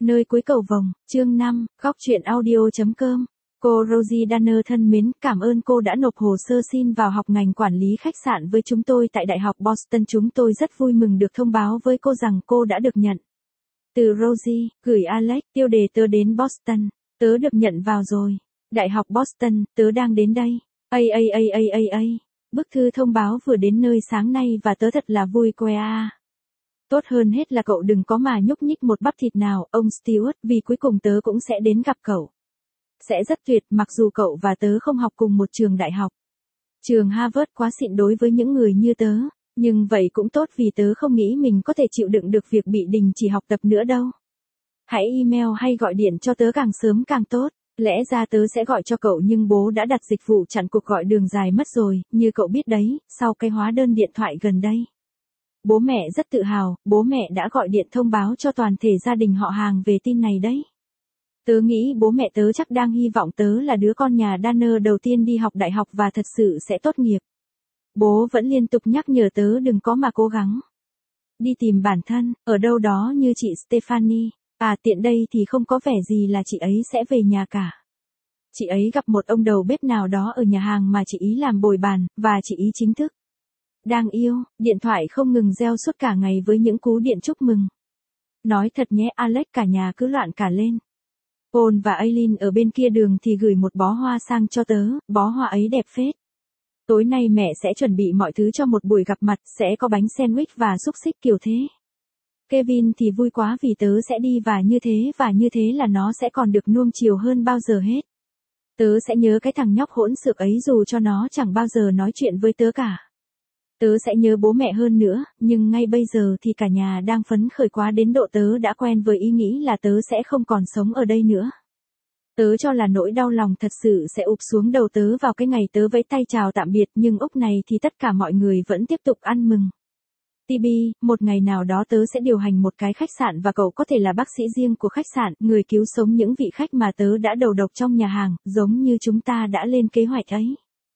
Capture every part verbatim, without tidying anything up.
Nơi cuối cầu vồng, chương năm, góc truyện audio.com. Cô Rosie Danner thân mến, cảm ơn cô đã nộp hồ sơ xin vào học ngành quản lý khách sạn với chúng tôi tại Đại học Boston. Chúng tôi rất vui mừng được thông báo với cô rằng cô đã được nhận. Từ Rosie, gửi Alex, tiêu đề tớ đến Boston. Tớ được nhận vào rồi. Đại học Boston, tớ đang đến đây. A a a a a a. Bức thư thông báo vừa đến nơi sáng nay và tớ thật là vui que a. Tốt hơn hết là cậu đừng có mà nhúc nhích một bắp thịt nào, ông Stewart, vì cuối cùng tớ cũng sẽ đến gặp cậu. Sẽ rất tuyệt, mặc dù cậu và tớ không học cùng một trường đại học. Trường Harvard quá xịn đối với những người như tớ, nhưng vậy cũng tốt vì tớ không nghĩ mình có thể chịu đựng được việc bị đình chỉ học tập nữa đâu. Hãy email hay gọi điện cho tớ càng sớm càng tốt. Lẽ ra tớ sẽ gọi cho cậu nhưng bố đã đặt dịch vụ chặn cuộc gọi đường dài mất rồi, như cậu biết đấy, sau cái hóa đơn điện thoại gần đây. Bố mẹ rất tự hào, bố mẹ đã gọi điện thông báo cho toàn thể gia đình họ hàng về tin này đấy. Tớ nghĩ bố mẹ tớ chắc đang hy vọng tớ là đứa con nhà Danner đầu tiên đi học đại học và thật sự sẽ tốt nghiệp. Bố vẫn liên tục nhắc nhở tớ đừng có mà cố gắng đi tìm bản thân, ở đâu đó như chị Stephanie. À tiện đây thì không có vẻ gì là chị ấy sẽ về nhà cả. Chị ấy gặp một ông đầu bếp nào đó ở nhà hàng mà chị ý làm bồi bàn, và chị ý chính thức đang yêu. Điện thoại không ngừng reo suốt cả ngày với những cú điện chúc mừng. Nói thật nhé Alex, cả nhà cứ loạn cả lên. Paul và Aileen ở bên kia đường thì gửi một bó hoa sang cho tớ, bó hoa ấy đẹp phết. Tối nay mẹ sẽ chuẩn bị mọi thứ cho một buổi gặp mặt, sẽ có bánh sandwich và xúc xích kiểu thế. Kevin thì vui quá vì tớ sẽ đi và như thế và như thế là nó sẽ còn được nuông chiều hơn bao giờ hết. Tớ sẽ nhớ cái thằng nhóc hỗn xược ấy dù cho nó chẳng bao giờ nói chuyện với tớ cả. Tớ sẽ nhớ bố mẹ hơn nữa, nhưng ngay bây giờ thì cả nhà đang phấn khởi quá đến độ tớ đã quen với ý nghĩ là tớ sẽ không còn sống ở đây nữa. Tớ cho là nỗi đau lòng thật sự sẽ ụp xuống đầu tớ vào cái ngày tớ vẫy tay chào tạm biệt, nhưng úc này thì tất cả mọi người vẫn tiếp tục ăn mừng. Tibi, một ngày nào đó tớ sẽ điều hành một cái khách sạn và cậu có thể là bác sĩ riêng của khách sạn, người cứu sống những vị khách mà tớ đã đầu độc trong nhà hàng, giống như chúng ta đã lên kế hoạch ấy.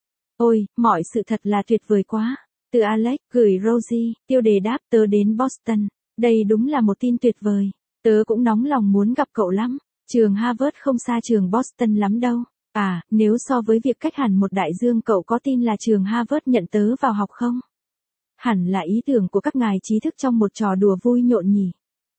Ôi, mọi sự thật là tuyệt vời quá. Từ Alex, gửi Rosie, tiêu đề đáp tớ đến Boston. Đây đúng là một tin tuyệt vời. Tớ cũng nóng lòng muốn gặp cậu lắm. Trường Harvard không xa trường Boston lắm đâu. À, nếu so với việc cách hẳn một đại dương, cậu có tin là trường Harvard nhận tớ vào học không? Hẳn là ý tưởng của các ngài trí thức trong một trò đùa vui nhộn nhỉ.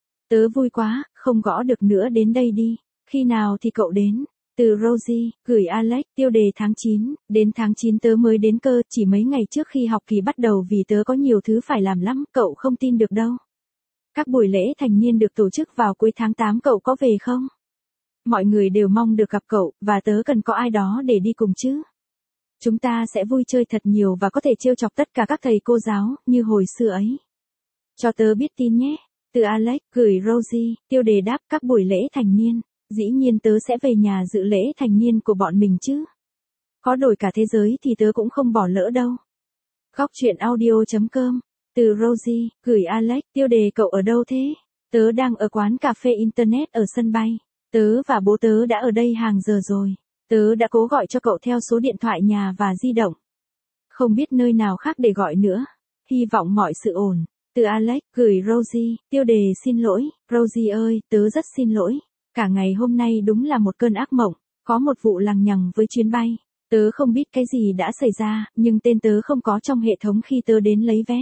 Tớ vui quá, không gõ được nữa, đến đây đi. Khi nào thì cậu đến? Từ Rosie, gửi Alex, tiêu đề tháng chín, đến tháng chín tớ mới đến cơ, chỉ mấy ngày trước khi học kỳ bắt đầu vì tớ có nhiều thứ phải làm lắm, cậu không tin được đâu. Các buổi lễ thành niên được tổ chức vào cuối tháng tám, cậu có về không? Mọi người đều mong được gặp cậu, và tớ cần có ai đó để đi cùng chứ. Chúng ta sẽ vui chơi thật nhiều và có thể trêu chọc tất cả các thầy cô giáo, như hồi xưa ấy. Cho tớ biết tin nhé. Từ Alex, gửi Rosie, tiêu đề đáp các buổi lễ thành niên. Dĩ nhiên tớ sẽ về nhà dự lễ thành niên của bọn mình chứ. Có đổi cả thế giới thì tớ cũng không bỏ lỡ đâu. Góc truyện audio.com. Từ Rosie, gửi Alex, tiêu đề cậu ở đâu thế? Tớ đang ở quán cà phê Internet ở sân bay. Tớ và bố tớ đã ở đây hàng giờ rồi. Tớ đã cố gọi cho cậu theo số điện thoại nhà và di động. Không biết nơi nào khác để gọi nữa. Hy vọng mọi sự ổn. Từ Alex, gửi Rosie, tiêu đề xin lỗi. Rosie ơi, tớ rất xin lỗi. Cả ngày hôm nay đúng là một cơn ác mộng. Có một vụ lằng nhằng với chuyến bay. Tớ không biết cái gì đã xảy ra, nhưng tên tớ không có trong hệ thống khi tớ đến lấy vé.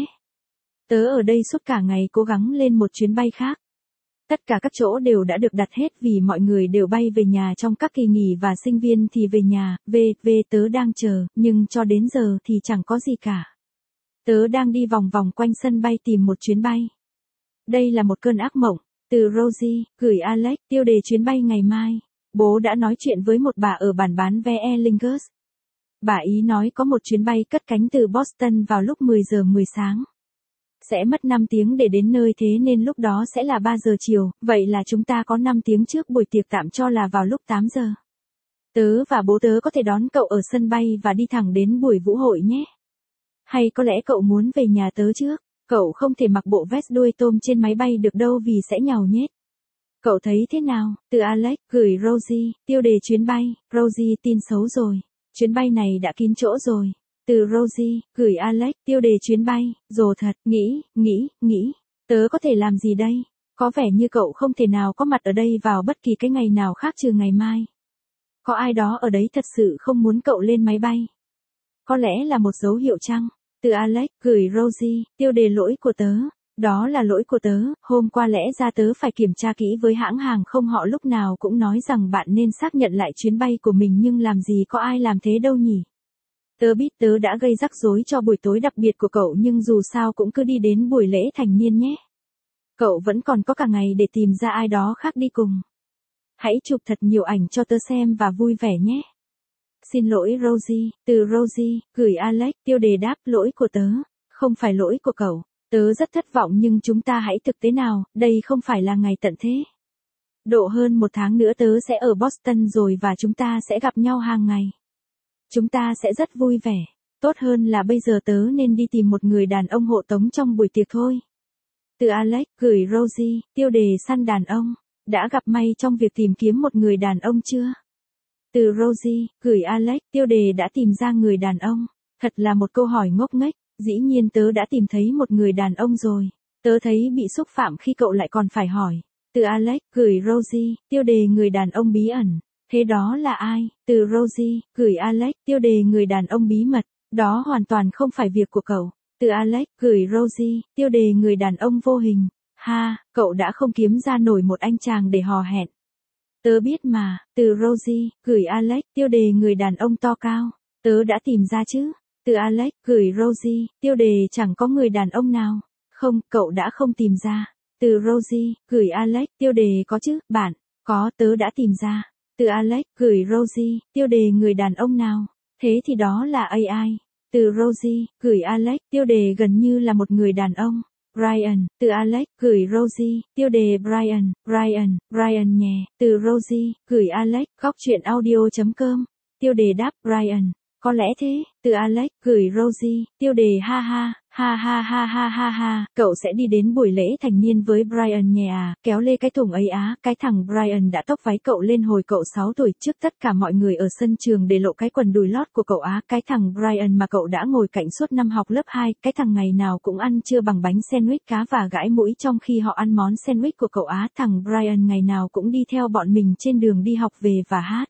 Tớ ở đây suốt cả ngày cố gắng lên một chuyến bay khác. Tất cả các chỗ đều đã được đặt hết vì mọi người đều bay về nhà trong các kỳ nghỉ và sinh viên thì về nhà, về, về tớ đang chờ, nhưng cho đến giờ thì chẳng có gì cả. Tớ đang đi vòng vòng quanh sân bay tìm một chuyến bay. Đây là một cơn ác mộng. Từ Rosie, gửi Alex, tiêu đề chuyến bay ngày mai. Bố đã nói chuyện với một bà ở bản bán vé Aer Lingus. Bà ý nói có một chuyến bay cất cánh từ Boston vào lúc mười giờ mười sáng. Sẽ mất năm tiếng để đến nơi, thế nên lúc đó sẽ là ba giờ chiều, vậy là chúng ta có năm tiếng trước buổi tiệc tạm cho là vào lúc tám giờ. Tớ và bố tớ có thể đón cậu ở sân bay và đi thẳng đến buổi vũ hội nhé. Hay có lẽ cậu muốn về nhà tớ trước? Cậu không thể mặc bộ vest đuôi tôm trên máy bay được đâu vì sẽ nhàu nhết. Cậu thấy thế nào? Từ Alex, gửi Rosie, tiêu đề chuyến bay. Rosie, tin xấu rồi. Chuyến bay này đã kín chỗ rồi. Từ Rosie, gửi Alex, tiêu đề chuyến bay. Rồ thật, nghĩ, nghĩ, nghĩ. Tớ có thể làm gì đây? Có vẻ như cậu không thể nào có mặt ở đây vào bất kỳ cái ngày nào khác trừ ngày mai. Có ai đó ở đấy thật sự không muốn cậu lên máy bay. Có lẽ là một dấu hiệu chăng? Từ Alex, gửi Rosie, tiêu đề lỗi của tớ. Đó là lỗi của tớ, hôm qua lẽ ra tớ phải kiểm tra kỹ với hãng hàng không, họ lúc nào cũng nói rằng bạn nên xác nhận lại chuyến bay của mình nhưng làm gì có ai làm thế đâu nhỉ. Tớ biết tớ đã gây rắc rối cho buổi tối đặc biệt của cậu nhưng dù sao cũng cứ đi đến buổi lễ thành niên nhé. Cậu vẫn còn có cả ngày để tìm ra ai đó khác đi cùng. Hãy chụp thật nhiều ảnh cho tớ xem và vui vẻ nhé. Xin lỗi Rosie, từ Rosie, gửi Alex, tiêu đề đáp lỗi của tớ, không phải lỗi của cậu. Tớ rất thất vọng nhưng chúng ta hãy thực tế nào, đây không phải là ngày tận thế. Độ hơn một tháng nữa tớ sẽ ở Boston rồi và chúng ta sẽ gặp nhau hàng ngày. Chúng ta sẽ rất vui vẻ. Tốt hơn là bây giờ tớ nên đi tìm một người đàn ông hộ tống trong buổi tiệc thôi. Từ Alex, gửi Rosie, tiêu đề săn đàn ông. Đã gặp may trong việc tìm kiếm một người đàn ông chưa? Từ Rosie, gửi Alex, tiêu đề đã tìm ra người đàn ông. Thật là một câu hỏi ngốc nghếch. Dĩ nhiên tớ đã tìm thấy một người đàn ông rồi. Tớ thấy bị xúc phạm khi cậu lại còn phải hỏi. Từ Alex, gửi Rosie, tiêu đề người đàn ông bí ẩn. Thế đó là ai? Từ Rosie, gửi Alex, tiêu đề người đàn ông bí mật. Đó hoàn toàn không phải việc của cậu. Từ Alex, gửi Rosie, tiêu đề người đàn ông vô hình. Ha, cậu đã không kiếm ra nổi một anh chàng để hò hẹn. Tớ biết mà. Từ Rosie, gửi Alex, tiêu đề người đàn ông to cao. Tớ đã tìm ra chứ. Từ Alex, gửi Rosie, tiêu đề chẳng có người đàn ông nào. Không, cậu đã không tìm ra. Từ Rosie, gửi Alex, tiêu đề có chứ, bạn. Có, tớ đã tìm ra. Từ Alex, gửi Rosie, tiêu đề người đàn ông nào. Thế thì đó là a i. Từ Rosie, gửi Alex, tiêu đề gần như là một người đàn ông. Brian, từ Alex, gửi Rosie, tiêu đề Brian, Brian, Brian nhé. Từ Rosie, gửi Alex, góc chuyện audio chấm com. Tiêu đề đáp Brian. Có lẽ thế. Từ Alex, gửi Rosie, tiêu đề ha ha, ha ha ha ha ha ha, cậu sẽ đi đến buổi lễ thành niên với Brian nhé à, kéo lê cái thùng ấy á, cái thằng Brian đã tóc váy cậu lên hồi cậu sáu tuổi trước tất cả mọi người ở sân trường để lộ cái quần đùi lót của cậu á, cái thằng Brian mà cậu đã ngồi cạnh suốt năm học lớp hai, cái thằng ngày nào cũng ăn trưa bằng bánh sandwich cá và gãi mũi trong khi họ ăn món sandwich của cậu á, thằng Brian ngày nào cũng đi theo bọn mình trên đường đi học về và hát.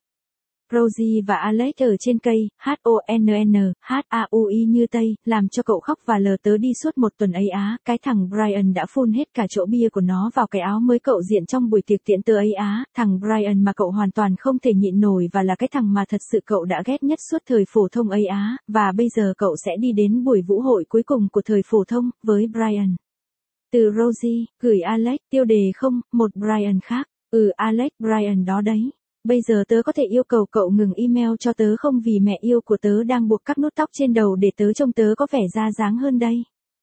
Rosie và Alex ở trên cây, hát o en en, hát a u i như Tây, làm cho cậu khóc và lờ tớ đi suốt một tuần ấy á, cái thằng Brian đã phun hết cả chỗ bia của nó vào cái áo mới cậu diện trong buổi tiệc tiễn tớ ấy á, thằng Brian mà cậu hoàn toàn không thể nhịn nổi và là cái thằng mà thật sự cậu đã ghét nhất suốt thời phổ thông ấy á, và bây giờ cậu sẽ đi đến buổi vũ hội cuối cùng của thời phổ thông, với Brian. Từ Rosie, gửi Alex, tiêu đề không, một Brian khác, ừ Alex Brian đó đấy. Bây giờ tớ có thể yêu cầu cậu ngừng email cho tớ không vì mẹ yêu của tớ đang buộc các nút tóc trên đầu để tớ trông tớ có vẻ ra dáng hơn đây.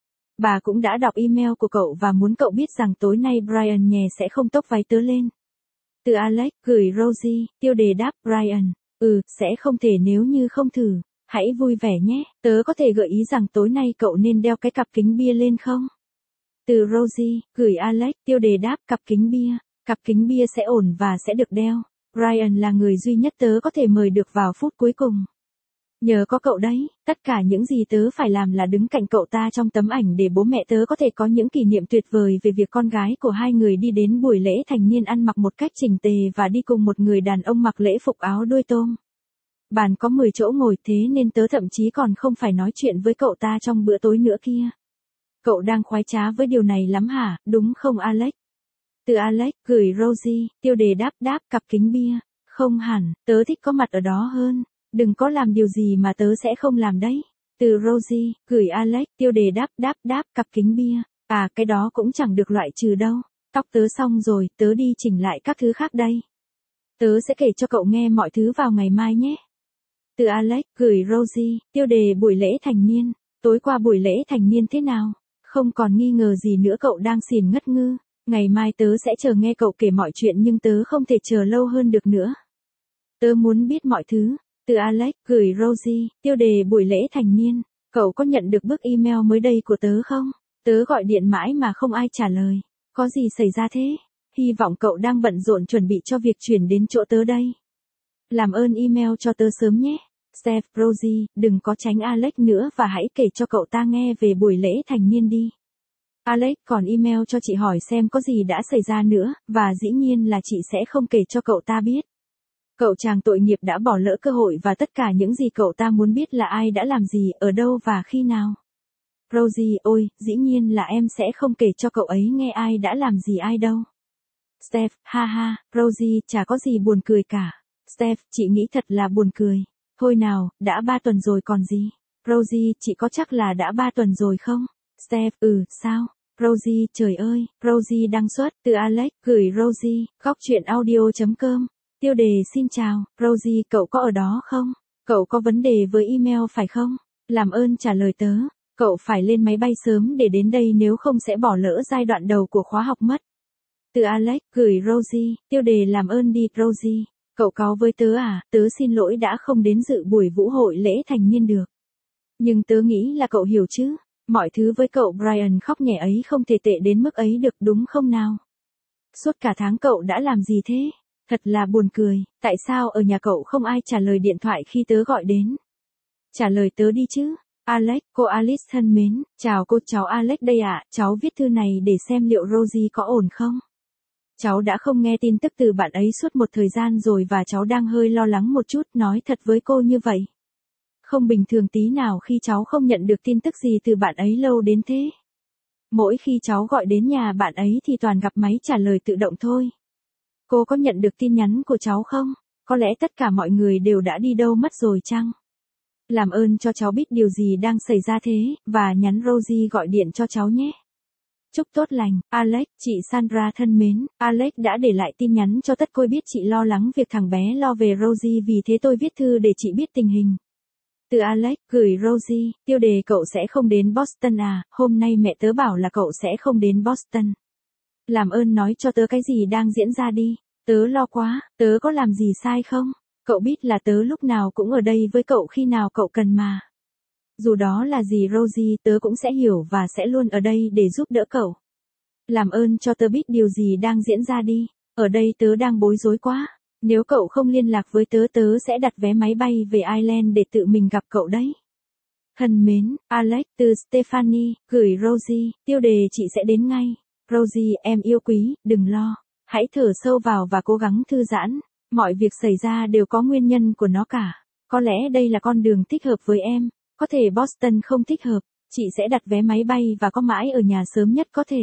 Bà cũng đã đọc email của cậu và muốn cậu biết rằng tối nay Brian nhè sẽ không tóc váy tớ lên. Từ Alex, gửi Rosie, tiêu đề đáp Brian. Ừ, sẽ không thể nếu như không thử. Hãy vui vẻ nhé, tớ có thể gợi ý rằng tối nay cậu nên đeo cái cặp kính bia lên không? Từ Rosie, gửi Alex, tiêu đề đáp cặp kính bia. Cặp kính bia sẽ ổn và sẽ được đeo. Brian là người duy nhất tớ có thể mời được vào phút cuối cùng. Nhờ có cậu đấy, tất cả những gì tớ phải làm là đứng cạnh cậu ta trong tấm ảnh để bố mẹ tớ có thể có những kỷ niệm tuyệt vời về việc con gái của hai người đi đến buổi lễ thành niên ăn mặc một cách chỉnh tề và đi cùng một người đàn ông mặc lễ phục áo đuôi tôm. Bàn có mười chỗ ngồi thế nên tớ thậm chí còn không phải nói chuyện với cậu ta trong bữa tối nữa kia. Cậu đang khoái trá với điều này lắm hả, đúng không Alex? Từ Alex, gửi Rosie, tiêu đề đáp đáp cặp kính bia. Không hẳn, tớ thích có mặt ở đó hơn. Đừng có làm điều gì mà tớ sẽ không làm đấy. Từ Rosie, gửi Alex, tiêu đề đáp đáp đáp cặp kính bia. À, cái đó cũng chẳng được loại trừ đâu. Tóc tớ xong rồi, tớ đi chỉnh lại các thứ khác đây. Tớ sẽ kể cho cậu nghe mọi thứ vào ngày mai nhé. Từ Alex, gửi Rosie, tiêu đề buổi lễ thành niên. Tối qua buổi lễ thành niên thế nào? Không còn nghi ngờ gì nữa cậu đang xỉn ngất ngư. Ngày mai tớ sẽ chờ nghe cậu kể mọi chuyện nhưng tớ không thể chờ lâu hơn được nữa. Tớ muốn biết mọi thứ. Từ Alex, gửi Rosie, tiêu đề buổi lễ thành niên. Cậu có nhận được bức email mới đây của tớ không? Tớ gọi điện mãi mà không ai trả lời. Có gì xảy ra thế? Hy vọng cậu đang bận rộn chuẩn bị cho việc chuyển đến chỗ tớ đây. Làm ơn email cho tớ sớm nhé. Steph, Rosie, đừng có tránh Alex nữa và hãy kể cho cậu ta nghe về buổi lễ thành niên đi. Alex còn email cho chị hỏi xem có gì đã xảy ra nữa, và dĩ nhiên là chị sẽ không kể cho cậu ta biết. Cậu chàng tội nghiệp đã bỏ lỡ cơ hội và tất cả những gì cậu ta muốn biết là ai đã làm gì, ở đâu và khi nào. Rosie, ôi, dĩ nhiên là em sẽ không kể cho cậu ấy nghe ai đã làm gì ai đâu. Steph, ha ha, Rosie, chả có gì buồn cười cả. Steph, chị nghĩ thật là buồn cười. Thôi nào, đã ba tuần rồi còn gì. Rosie, chị có chắc là đã ba tuần rồi không? Steph, ừ, sao? Rosie, trời ơi, Rosie đăng xuất, từ Alex, gửi Rosie, góc chuyện audio chấm com. Tiêu đề xin chào, Rosie, cậu có ở đó không? Cậu có vấn đề với email phải không? Làm ơn trả lời tớ. Cậu phải lên máy bay sớm để đến đây nếu không sẽ bỏ lỡ giai đoạn đầu của khóa học mất. Từ Alex, gửi Rosie, tiêu đề làm ơn đi, Rosie. Cậu cáu với tớ à, tớ xin lỗi đã không đến dự buổi vũ hội lễ thành niên được. Nhưng tớ nghĩ là cậu hiểu chứ. Mọi thứ với cậu Brian khóc nhè ấy không thể tệ đến mức ấy được đúng không nào? Suốt cả tháng cậu đã làm gì thế? Thật là buồn cười, tại sao ở nhà cậu không ai trả lời điện thoại khi tớ gọi đến? Trả lời tớ đi chứ. Alex, cô Alice thân mến, chào cô, cháu Alex đây ạ, cháu viết thư này để xem liệu Rosie có ổn không? Cháu đã không nghe tin tức từ bạn ấy suốt một thời gian rồi và cháu đang hơi lo lắng một chút, nói thật với cô như vậy. Không bình thường tí nào khi cháu không nhận được tin tức gì từ bạn ấy lâu đến thế. Mỗi khi cháu gọi đến nhà bạn ấy thì toàn gặp máy trả lời tự động thôi. Cô có nhận được tin nhắn của cháu không? Có lẽ tất cả mọi người đều đã đi đâu mất rồi chăng? Làm ơn cho cháu biết điều gì đang xảy ra thế, và nhắn Rosie gọi điện cho cháu nhé. Chúc tốt lành, Alex, chị Sandra thân mến, Alex đã để lại tin nhắn cho tất cô biết chị lo lắng việc thằng bé lo về Rosie, vì thế tôi viết thư để chị biết tình hình. Từ Alex, gửi Rosie, tiêu đề cậu sẽ không đến Boston à, hôm nay mẹ tớ bảo là cậu sẽ không đến Boston. Làm ơn nói cho tớ cái gì đang diễn ra đi, tớ lo quá, tớ có làm gì sai không? Cậu biết là tớ lúc nào cũng ở đây với cậu khi nào cậu cần mà. Dù đó là gì Rosie, tớ cũng sẽ hiểu và sẽ luôn ở đây để giúp đỡ cậu. Làm ơn cho tớ biết điều gì đang diễn ra đi, ở đây tớ đang bối rối quá. Nếu cậu không liên lạc với tớ, tớ sẽ đặt vé máy bay về Ireland để tự mình gặp cậu đấy. Thân mến, Alex, từ Stephanie, gửi Rosie, tiêu đề chị sẽ đến ngay. Rosie, em yêu quý, đừng lo. Hãy thở sâu vào và cố gắng thư giãn. Mọi việc xảy ra đều có nguyên nhân của nó cả. Có lẽ đây là con đường thích hợp với em. Có thể Boston không thích hợp. Chị sẽ đặt vé máy bay và có mãi ở nhà sớm nhất có thể.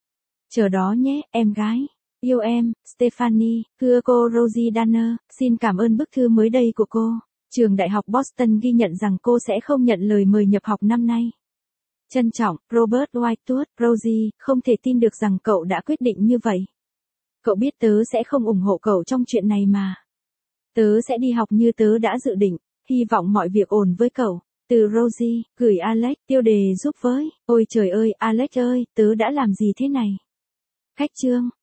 Chờ đó nhé, em gái. Yêu em, Stephanie, thưa cô Rosie Danner, xin cảm ơn bức thư mới đây của cô. Trường Đại học Boston ghi nhận rằng cô sẽ không nhận lời mời nhập học năm nay. Trân trọng, Robert Whitewood, Rosie, không thể tin được rằng cậu đã quyết định như vậy. Cậu biết tớ sẽ không ủng hộ cậu trong chuyện này mà. Tớ sẽ đi học như tớ đã dự định, hy vọng mọi việc ổn với cậu. Từ Rosie, gửi Alex, tiêu đề giúp với. Ôi trời ơi, Alex ơi, tớ đã làm gì thế này? Khách chương.